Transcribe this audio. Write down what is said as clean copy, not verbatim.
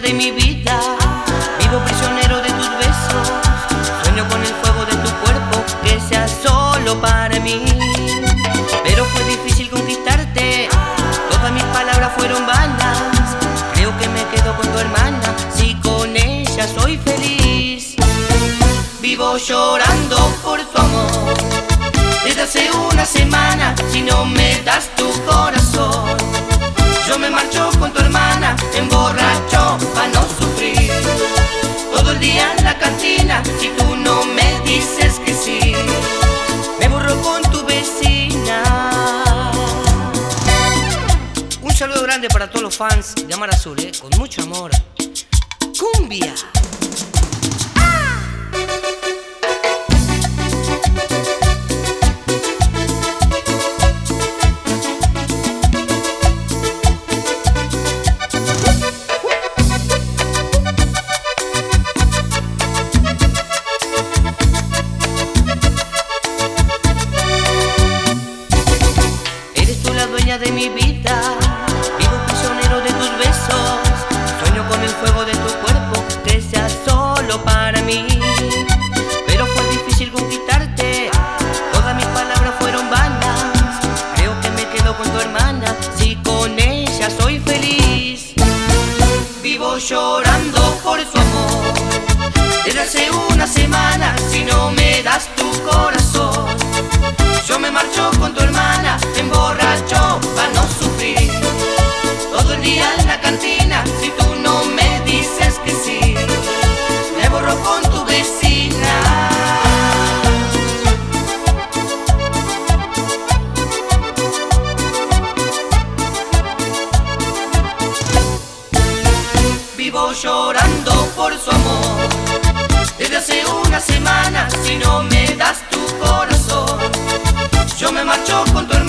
de mi vida. Vivo prisionero de tus besos. Sueño con el fuego de tu cuerpo, que sea solo para mí. Pero fue difícil conquistarte, todas mis palabras fueron vanas. Creo que me quedo con tu hermana, si con ella soy feliz. Vivo llorando por tu amor desde hace una semana. Si no me das tu corazón, yo me marcho con tu hermana, emborracho pa' no sufrir. Todo el día en la cantina, si tú no me dices que sí, me borro con tu vecina. Un saludo grande para todos los fans de Amar Azul, con mucho amor. ¡Cumbia! De mi vida, vivo prisionero de tus besos. Sueño con el fuego de tu cuerpo, que sea solo para mí. Pero fue difícil conquistarte, todas mis palabras fueron vanas. Creo que me quedo con tu hermana, si con ella soy feliz. Vivo llorando por su amor desde hace una semana. Si no me das tu corazón, yo me marcho con tu hermana, emborracho pa' no sufrir. Todo el día en la cantina, si tú no me dices que sí, me borro con tu vecina. Vivo llorando por su amor desde hace una semana. Si no me das tu corazón, yo me marcho con tu